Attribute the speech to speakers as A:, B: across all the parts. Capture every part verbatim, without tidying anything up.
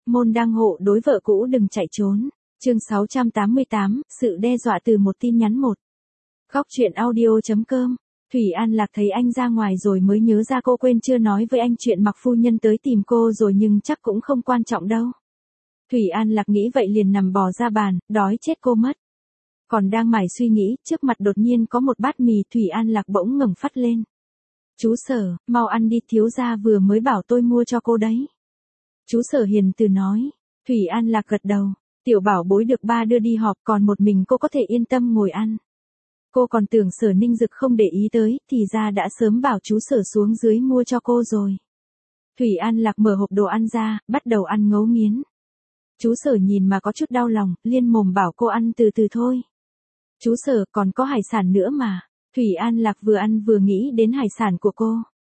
A: môn đăng hộ đối vợ cũ đừng chạy trốn. Chương sáu trăm tám mươi tám, sự đe dọa từ một tin nhắn một. Góc truyện audio.com. Thủy An Lạc thấy anh ra ngoài rồi mới nhớ ra cô quên chưa nói với anh chuyện Mạc phu nhân tới tìm cô rồi, nhưng chắc cũng không quan trọng đâu. Thủy An Lạc nghĩ vậy liền nằm bò ra bàn, đói chết cô mất. Còn đang mải suy nghĩ, trước mặt đột nhiên có một bát mì. Thủy An Lạc bỗng ngẩng phát lên. Chú Sở, mau ăn đi, thiếu gia vừa mới bảo tôi mua cho cô đấy. Chú Sở hiền từ nói. Thủy An Lạc gật đầu. Tiểu bảo bối được ba đưa đi họp, còn một mình cô có thể yên tâm ngồi ăn. Cô còn tưởng Sở Ninh Dực không để ý tới, thì ra đã sớm bảo chú Sở xuống dưới mua cho cô rồi. Thủy An Lạc mở hộp đồ ăn ra, bắt đầu ăn ngấu nghiến. Chú Sở nhìn mà có chút đau lòng, liên mồm bảo cô ăn từ từ thôi. Chú Sở, còn có hải sản nữa mà. Thủy An Lạc vừa ăn vừa nghĩ đến hải sản của cô.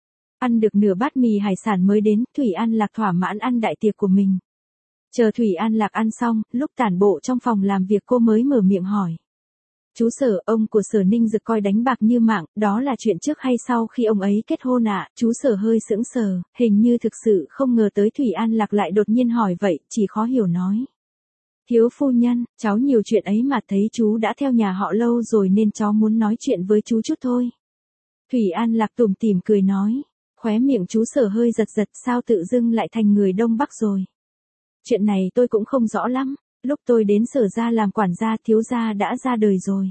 A: Ăn được nửa bát mì hải sản mới đến, Thủy An Lạc thỏa mãn ăn đại tiệc của mình. Chờ Thủy An Lạc ăn xong, lúc tản bộ trong phòng làm việc cô mới mở miệng hỏi. Chú Sở, ông của Sở Ninh Dực coi đánh bạc như mạng, đó là chuyện trước hay sau khi ông ấy kết hôn ạ? À? Chú Sở hơi sững sờ, hình như thực sự không ngờ tới Thủy An Lạc lại đột nhiên hỏi vậy, chỉ khó hiểu nói. Thiếu phu nhân, cháu nhiều chuyện ấy mà, thấy chú đã theo nhà họ lâu rồi nên cháu muốn nói chuyện với chú chút thôi. Thủy An Lạc tủm tỉm cười nói, khóe miệng chú Sở hơi giật giật, sao tự dưng lại thành người Đông Bắc rồi. Chuyện này tôi cũng không rõ lắm, lúc tôi đến Sở gia làm quản gia thiếu gia đã ra đời rồi.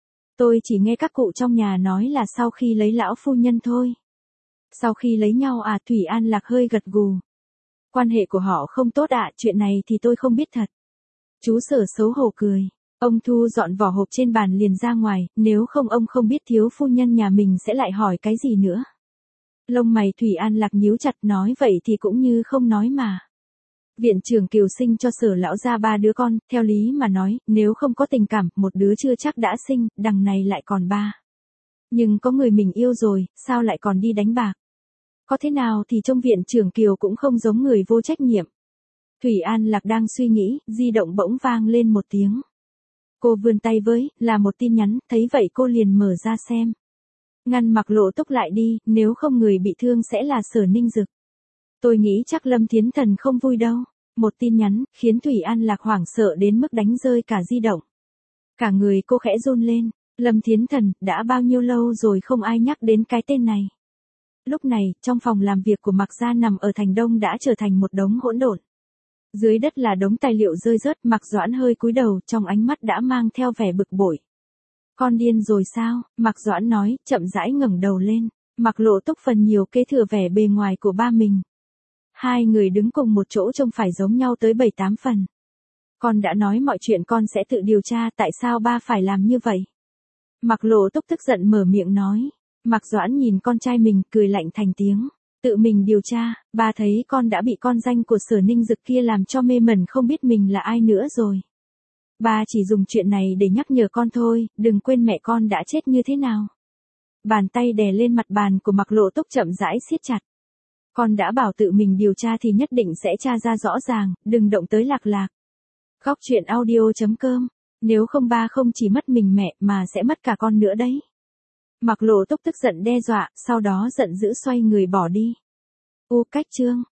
A: Tôi chỉ nghe các cụ trong nhà nói là sau khi lấy lão phu nhân thôi. Sau khi lấy nhau à? Thủy An Lạc hơi gật gù. Quan hệ của họ không tốt ạ, à? Chuyện này thì tôi không biết thật. Chú Sở xấu hổ cười. Ông thu dọn vỏ hộp trên bàn liền ra ngoài, nếu không ông không biết thiếu phu nhân nhà mình sẽ lại hỏi cái gì nữa. Lông mày Thủy An Lạc nhíu chặt, nói vậy thì cũng như không nói mà. Viện trưởng Kiều sinh cho Sở lão gia ba đứa con, theo lý mà nói, nếu không có tình cảm, một đứa chưa chắc đã sinh, đằng này lại còn ba. Nhưng có người mình yêu rồi, sao lại còn đi đánh bạc? Có thế nào thì trông viện trưởng Kiều cũng không giống người vô trách nhiệm. Thủy An Lạc đang suy nghĩ, di động bỗng vang lên một tiếng. Cô vươn tay với, là một tin nhắn, thấy vậy cô liền mở ra xem. Ngăn Mặc Lộ Túc lại đi, nếu không người bị thương sẽ là Sở Ninh Dực. Tôi nghĩ chắc Lâm Thiến Thần không vui đâu. Một tin nhắn, khiến Thủy An Lạc hoảng sợ đến mức đánh rơi cả di động. Cả người cô khẽ run lên. Lâm Thiến Thần, đã bao nhiêu lâu rồi không ai nhắc đến cái tên này. Lúc này, trong phòng làm việc của Mạc gia nằm ở thành Đông đã trở thành một đống hỗn độn. Dưới đất là đống tài liệu rơi rớt, Mạc Doãn hơi cúi đầu, trong ánh mắt đã mang theo vẻ bực bội. Con điên rồi sao? Mạc Doãn nói, chậm rãi ngẩng đầu lên. Mạc Lộ Túc phần nhiều kế thừa vẻ bề ngoài của ba mình. Hai người đứng cùng một chỗ trông phải giống nhau tới bảy tám phần. Con đã nói mọi chuyện con sẽ tự điều tra, tại sao ba phải làm như vậy? Mạc Lộ Túc tức giận mở miệng nói. Mạc Doãn nhìn con trai mình, cười lạnh thành tiếng. Tự mình điều tra, ba thấy con đã bị con danh của Sở Ninh Dực kia làm cho mê mẩn không biết mình là ai nữa rồi. Ba chỉ dùng chuyện này để nhắc nhở con thôi, đừng quên mẹ con đã chết như thế nào. Bàn tay đè lên mặt bàn của Mạc Lộ Túc chậm rãi siết chặt. Con đã bảo tự mình điều tra thì nhất định sẽ tra ra rõ ràng, đừng động tới Lạc Lạc. Góc truyện audio.com. Nếu không ba không chỉ mất mình mẹ mà sẽ mất cả con nữa đấy. Mạc Lộ Túc tức giận đe dọa, sau đó giận dữ xoay người bỏ đi. U cách chương.